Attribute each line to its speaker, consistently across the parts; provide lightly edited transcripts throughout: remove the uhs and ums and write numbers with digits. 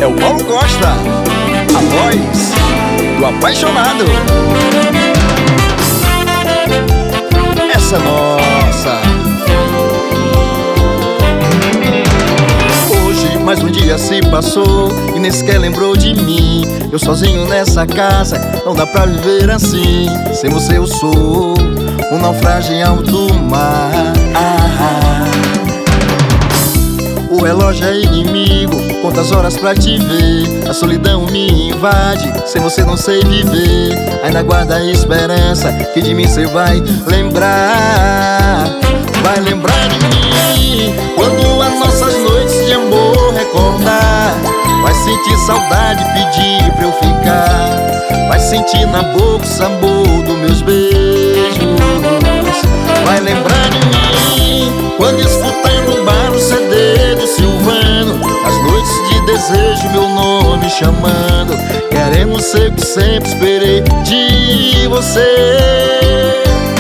Speaker 1: É o Paulo Costa, a voz do apaixonado. Essa é nossa. Hoje mais um dia se passou e nem sequer lembrou de mim. Eu sozinho nessa casa, não dá pra viver assim. Sem você eu sou um naufrágio em alto mar. O relógio é inimigo, quantas horas pra te ver. A solidão me invade, sem você não sei viver. Ainda guarda a esperança que de mim cê vai lembrar. Vai lembrar de mim quando as nossas noites de amor recordar. Vai sentir saudade, pedir pra eu ficar. Vai sentir na boca o sabor dos meus beijos. Vai lembrar de mim quando escutar no bar o CD do Silvano. As noites de desejo, meu nome chamando, querendo ser o que sempre esperei de você.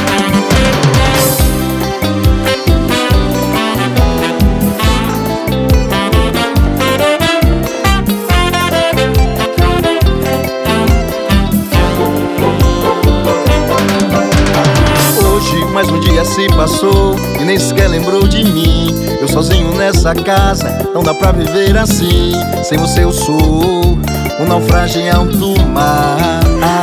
Speaker 1: Mais um dia se passou e nem sequer lembrou de mim. Eu sozinho nessa casa, não dá pra viver assim. Sem você eu sou um naufrágio em alto mar.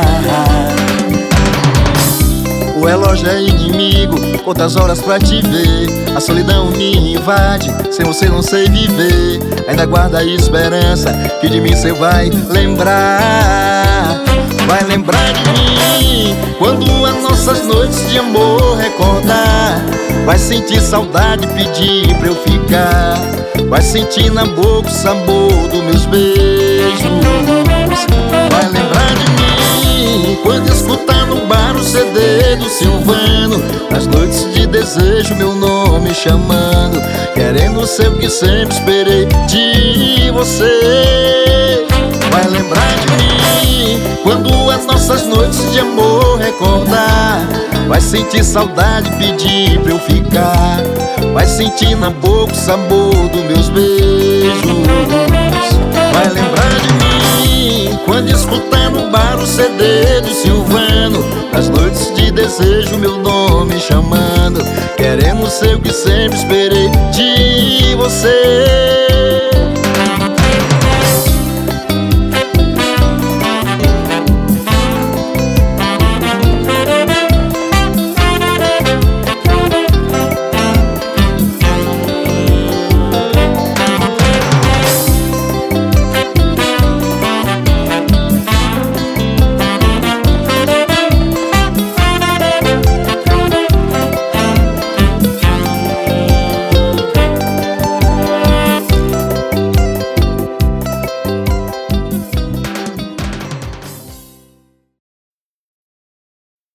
Speaker 1: O relógio é inimigo, quantas horas pra te ver. A solidão me invade, sem você não sei viver. Ainda guarda a esperança que de mim cê vai lembrar. Vai lembrar de mim quando as nossas noites de amor recordar. Vai sentir saudade, pedir pra eu ficar. Vai sentir na boca o sabor dos meus beijos. Vai lembrar de mim quando escutar no bar o CD do Silvano. Nas noites de desejo, meu nome chamando, querendo ser o que sempre esperei de você. Vai lembrar de mim quando as nossas noites de amor recordar. Vai sentir saudade, pedir pra eu ficar. Vai sentir na boca o sabor dos meus beijos. Vai lembrar de mim quando escutar no bar o CD do Silvano. Nas noites de desejo, meu nome chamando, querendo ser o que sempre esperei de você.